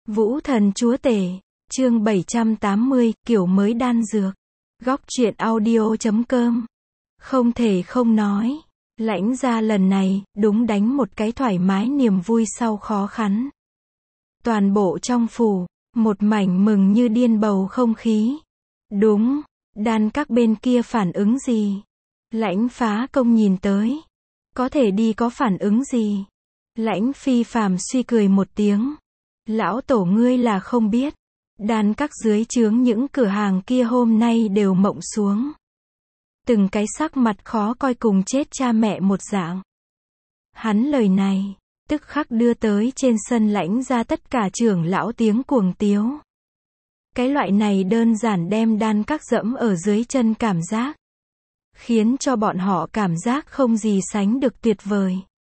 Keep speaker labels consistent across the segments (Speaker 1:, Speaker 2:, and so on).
Speaker 1: Vũ thần chúa tể, chương 780, kiểu mới đan dược. Góc truyện audio.com. Không thể không nói, Lãnh gia lần này, đúng đánh một cái thoải mái niềm vui sau khó khăn. Toàn bộ trong phủ, một mảnh mừng như điên bầu không khí. Đúng, đan các bên kia phản ứng gì? Lãnh Phá Công nhìn tới. Có thể đi có phản ứng gì? Lãnh Phi Phàm suy cười một tiếng. Lão tổ ngươi là không biết. Đan các dưới trướng những cửa hàng kia hôm nay đều mộng xuống. Từng cái sắc mặt khó coi cùng chết cha mẹ một dạng. Hắn lời này, tức khắc đưa tới trên sân Lãnh gia tất cả trưởng lão tiếng cuồng tiếu. Cái loại này đơn giản đem đan các dẫm ở dưới chân cảm giác. Khiến cho bọn họ cảm giác không gì sánh được tuyệt vời.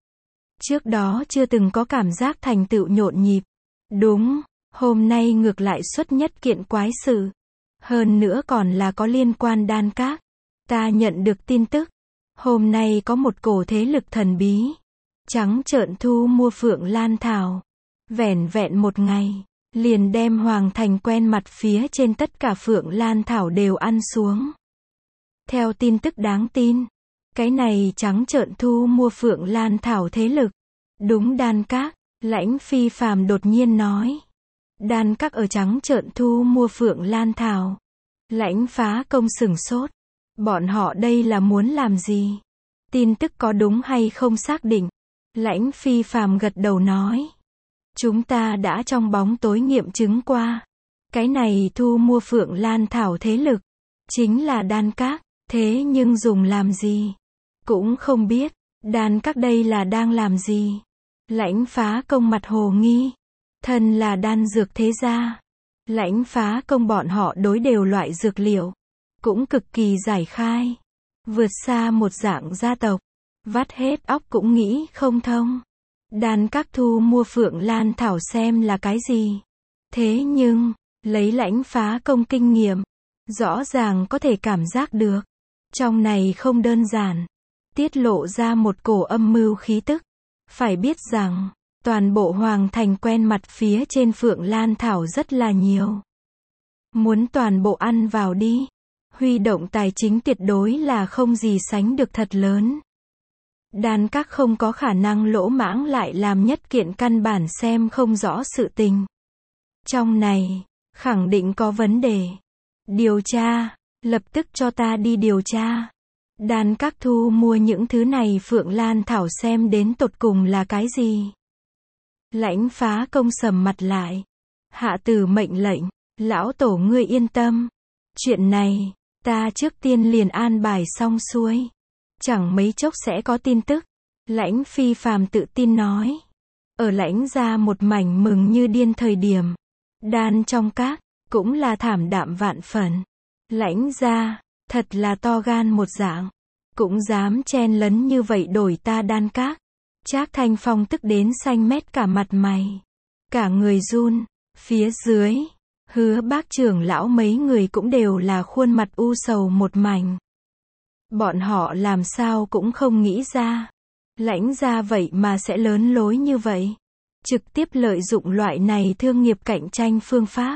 Speaker 1: Trước đó chưa từng có cảm giác thành tựu nhộn nhịp. Đúng, hôm nay ngược lại xuất nhất kiện quái sự. Hơn nữa còn là có liên quan đan các. Ta nhận được tin tức. Hôm nay có một cổ thế lực thần bí. Trắng trợn thu mua Phượng Lan Thảo. Vẻn vẹn một ngày. Liền đem Hoàng Thành quen mặt phía trên tất cả Phượng Lan Thảo đều ăn xuống. Theo tin tức đáng tin. Cái này trắng trợn thu mua Phượng Lan Thảo thế lực. Đúng đan các. Lãnh Phi Phàm đột nhiên nói. Đan các ở trắng trợn thu mua Phượng Lan Thảo. Lãnh Phá Công sửng sốt. Bọn họ đây là muốn làm gì? Tin tức có đúng hay không xác định? Lãnh Phi Phàm gật đầu nói. Chúng ta đã trong bóng tối nghiệm chứng qua. Cái này thu mua Phượng Lan Thảo thế lực. Chính là đan các. Thế nhưng dùng làm gì? Cũng không biết. Đan các đây là đang làm gì? Lãnh Phá Công mặt hồ nghi. Thân là đan dược thế gia. Lãnh Phá Công bọn họ đối đều loại dược liệu. Cũng cực kỳ giải khai. Vượt xa một dạng gia tộc. Vắt hết óc cũng nghĩ không thông. Đan các thu mua Phượng Lan Thảo xem là cái gì? Thế nhưng, lấy Lãnh Phá Công kinh nghiệm, rõ ràng có thể cảm giác được. Trong này không đơn giản. Tiết lộ ra một cổ âm mưu khí tức. Phải biết rằng, toàn bộ Hoàng Thành quen mặt phía trên Phượng Lan Thảo rất là nhiều. Muốn toàn bộ ăn vào đi. Huy động tài chính tuyệt đối là không gì sánh được thật lớn. Đan các không có khả năng lỗ mãng lại làm nhất kiện căn bản xem không rõ sự tình. Trong này, khẳng định có vấn đề. Điều tra, lập tức cho ta đi điều tra. Đan các thu mua những thứ này Phượng Lan Thảo xem đến tột cùng là cái gì. Lãnh Phá Công sầm mặt lại. Hạ tử mệnh lệnh, lão tổ ngươi yên tâm. Chuyện này, ta trước tiên liền an bài xong xuôi. Chẳng mấy chốc sẽ có tin tức. Lãnh Phi Phàm tự tin nói. Ở Lãnh gia một mảnh mừng như điên thời điểm. Đan trong các, cũng là thảm đạm vạn phần. Lãnh gia, thật là to gan một dạng. Cũng dám chen lấn như vậy đổi ta đan các. Trác Thanh Phong tức đến xanh mét cả mặt mày. Cả người run. Phía dưới, Hứa Bác trưởng lão mấy người cũng đều là khuôn mặt u sầu một mảnh. Bọn họ làm sao cũng không nghĩ ra. Lãnh gia vậy mà sẽ lớn lối như vậy. Trực tiếp lợi dụng loại này thương nghiệp cạnh tranh phương pháp.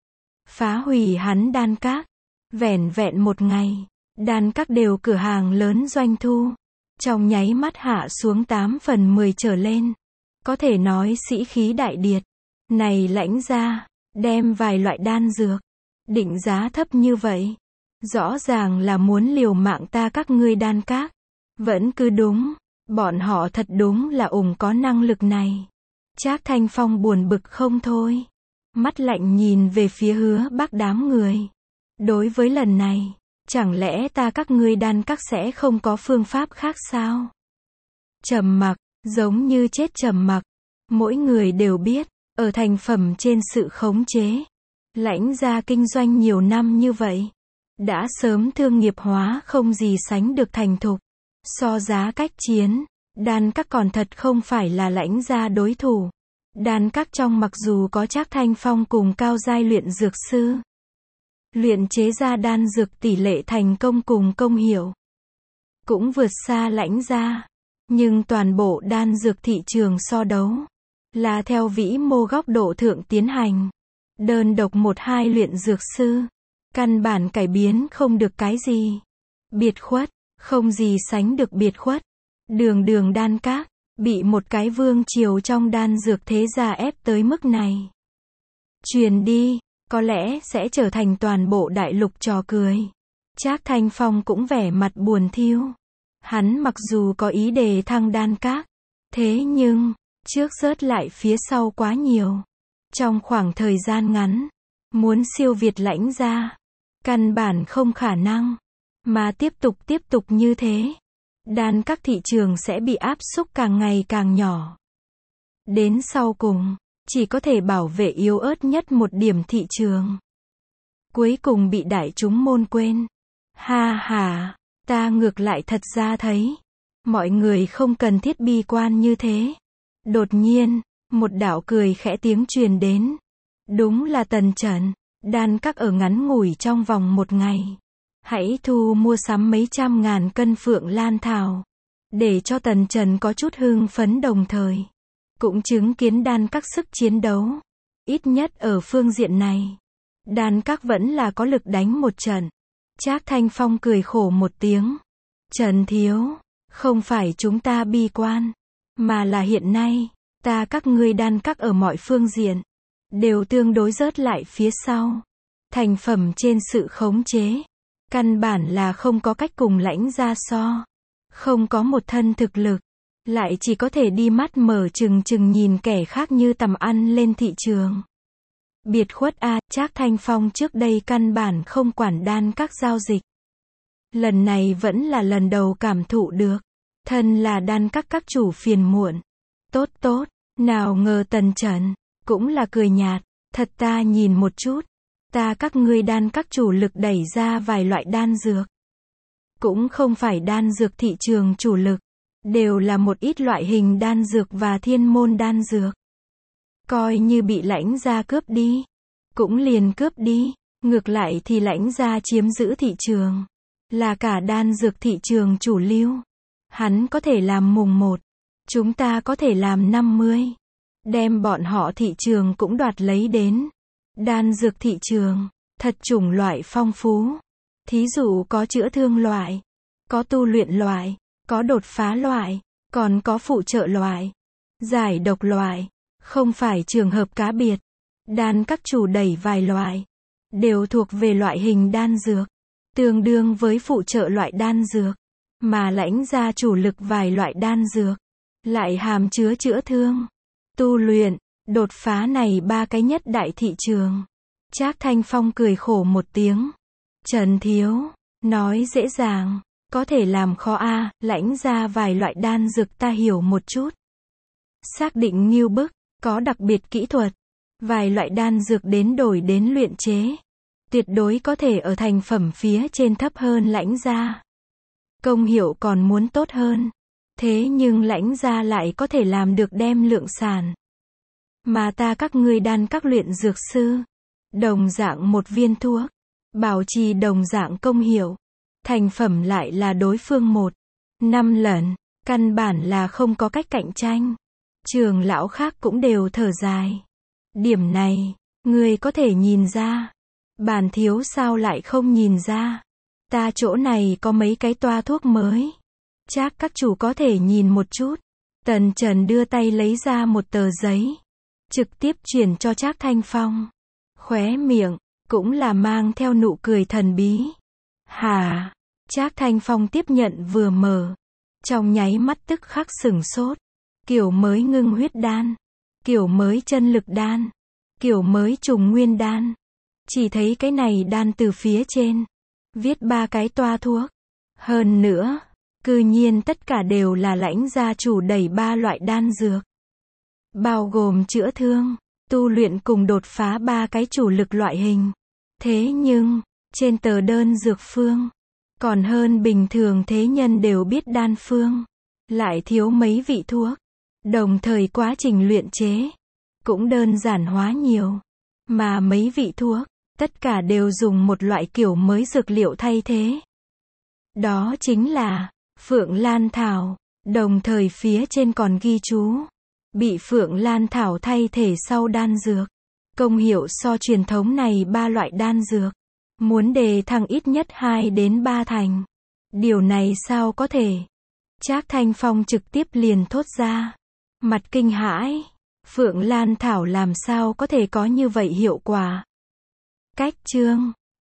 Speaker 1: Phá hủy hắn đan các. Vẻn vẹn một ngày. Đan các đều cửa hàng lớn doanh thu. Trong nháy mắt hạ xuống 8/10 trở lên. Có thể nói sĩ khí đại điệt. Này Lãnh gia, đem vài loại đan dược. Định giá thấp như vậy. Rõ ràng là muốn liều mạng ta các ngươi đan các. Vẫn cứ đúng. Bọn họ thật đúng là có năng lực này. Trác Thanh Phong buồn bực không thôi. Mắt lạnh nhìn về phía Hứa Bác đám người. Đối với lần này, chẳng lẽ ta các ngươi đan các sẽ không có phương pháp khác sao? Trầm mặc, giống như chết trầm mặc. Mỗi người đều biết, ở thành phẩm trên sự khống chế. Lãnh gia kinh doanh nhiều năm như vậy. Đã sớm thương nghiệp hóa không gì sánh được thành thục. So giá cách chiến, đan các còn thật không phải là Lãnh gia đối thủ. Đan các trong mặc dù có Trác Thanh Phong cùng cao giai luyện dược sư. Luyện chế ra đan dược tỷ lệ thành công cùng công hiệu. Cũng vượt xa Lãnh gia. Nhưng toàn bộ đan dược thị trường so đấu. là theo vĩ mô góc độ thượng tiến hành. Đơn độc một hai luyện dược sư, căn bản cải biến không được cái gì. Biệt khuất, không gì sánh được biệt khuất. Đường đường đan các, bị một cái vương triều trong đan dược thế gia ép tới mức này. Truyền đi, có lẽ sẽ trở thành toàn bộ đại lục trò cười. Trác Thanh Phong cũng vẻ mặt buồn thiu. Hắn mặc dù có ý đề thăng đan các, thế nhưng, trước rớt lại phía sau quá nhiều. Trong khoảng thời gian ngắn, muốn siêu việt Lãnh gia, căn bản không khả năng. Mà tiếp tục như thế, đan các thị trường sẽ bị áp xúc càng ngày càng nhỏ. Đến sau cùng, chỉ có thể bảo vệ yếu ớt nhất một điểm thị trường. Cuối cùng bị đại chúng môn quên. Ha ha, ta ngược lại thật ra thấy, mọi người không cần thiết bi quan như thế. Đột nhiên, một đạo cười khẽ tiếng truyền đến. Đúng là Tần Trần, đan các ở ngắn ngủi trong vòng một ngày. Hãy thu mua sắm mấy trăm ngàn cân Phượng Lan Thảo. Để cho Tần Trần có chút hưng phấn đồng thời. Cũng chứng kiến đan các sức chiến đấu. Ít nhất ở phương diện này. Đan các vẫn là có lực đánh một trận. Trác Thanh Phong cười khổ một tiếng. Trần thiếu, không phải chúng ta bi quan, mà là hiện nay, ta các ngươi đan các ở mọi phương diện, đều tương đối rớt lại phía sau. Thành phẩm trên sự khống chế, căn bản là không có cách cùng Lãnh gia so. Không có một thân thực lực, lại chỉ có thể đi mắt mở trừng trừng nhìn kẻ khác như tằm ăn lên thị trường. Biệt khuất a, Trác Thanh Phong trước đây căn bản không quản đan các giao dịch. Lần này vẫn là lần đầu cảm thụ được. Thân là đan các chủ phiền muộn. Tốt, nào ngờ Tần Trần, cũng là cười nhạt. Thật ta nhìn một chút. Ta các ngươi đan các chủ lực đẩy ra vài loại đan dược. Cũng không phải đan dược thị trường chủ lực. Đều là một ít loại hình đan dược và thiên môn đan dược. Coi như bị Lãnh gia cướp đi. Cũng liền cướp đi. Ngược lại thì Lãnh gia chiếm giữ thị trường. Là cả đan dược thị trường chủ lưu. Hắn có thể làm mùng 1. Chúng ta có thể làm 50. Đem bọn họ thị trường cũng đoạt lấy đến. Đan dược thị trường, thật chủng loại phong phú. Thí dụ có chữa thương loại, có tu luyện loại, có đột phá loại, còn có phụ trợ loại, giải độc loại. Không phải trường hợp cá biệt. Đan các chủ đẩy vài loại, đều thuộc về loại hình đan dược, tương đương với phụ trợ loại đan dược. Mà Lãnh gia chủ lực vài loại đan dược, lại hàm chứa chữa thương, tu luyện, đột phá này ba cái nhất đại thị trường. Trác Thanh Phong cười khổ một tiếng. Trần thiếu, nói dễ dàng, có thể làm khó a, Lãnh gia vài loại đan dược ta hiểu một chút. Xác định ngưu bức, có đặc biệt kỹ thuật, vài loại đan dược đến đổi đến luyện chế, tuyệt đối có thể ở thành phẩm phía trên thấp hơn Lãnh gia. Công hiệu còn muốn tốt hơn. Thế nhưng Lãnh gia lại có thể làm được đem lượng sản. Mà ta các ngươi đan các luyện dược sư, đồng dạng một viên thuốc, bảo trì đồng dạng công hiệu, thành phẩm lại là đối phương 1-5 lần, căn bản là không có cách cạnh tranh. Trường lão khác cũng đều thở dài. Điểm này, ngươi có thể nhìn ra. Bản thiếu sao lại không nhìn ra? Ta chỗ này có mấy cái toa thuốc mới. Trác các chủ có thể nhìn một chút. Tần Trần đưa tay lấy ra một tờ giấy, trực tiếp chuyển cho Trác Thanh Phong. Khóe miệng, cũng là mang theo nụ cười thần bí. Hả? Trác Thanh Phong tiếp nhận vừa mở. Trong nháy mắt tức khắc sửng sốt. Kiểu mới ngưng huyết đan. Kiểu mới chân lực đan. Kiểu mới trùng nguyên đan. Chỉ thấy cái này đan từ phía trên. Viết 3 cái toa thuốc. Hơn nữa, cư nhiên tất cả đều là Lãnh gia chủ đẩy 3 loại đan dược. Bao gồm chữa thương, tu luyện cùng đột phá 3 cái chủ lực loại hình. Thế nhưng, trên tờ đơn dược phương, còn hơn bình thường thế nhân đều biết đan phương. Lại thiếu mấy vị thuốc. Đồng thời quá trình luyện chế, cũng đơn giản hóa nhiều. Mà mấy vị thuốc, tất cả đều dùng một loại kiểu mới dược liệu thay thế. Đó chính là Phượng Lan Thảo, đồng thời phía trên còn ghi chú. bị Phượng Lan Thảo thay thế sau đan dược. Công hiệu so truyền thống này 3 loại đan dược. Muốn đề thăng ít nhất 2 đến 3 thành. Điều này sao có thể? Trác Thanh Phong trực tiếp liền thốt ra. Mặt kinh hãi. Phượng Lan Thảo làm sao có thể có như vậy hiệu quả? Cách chương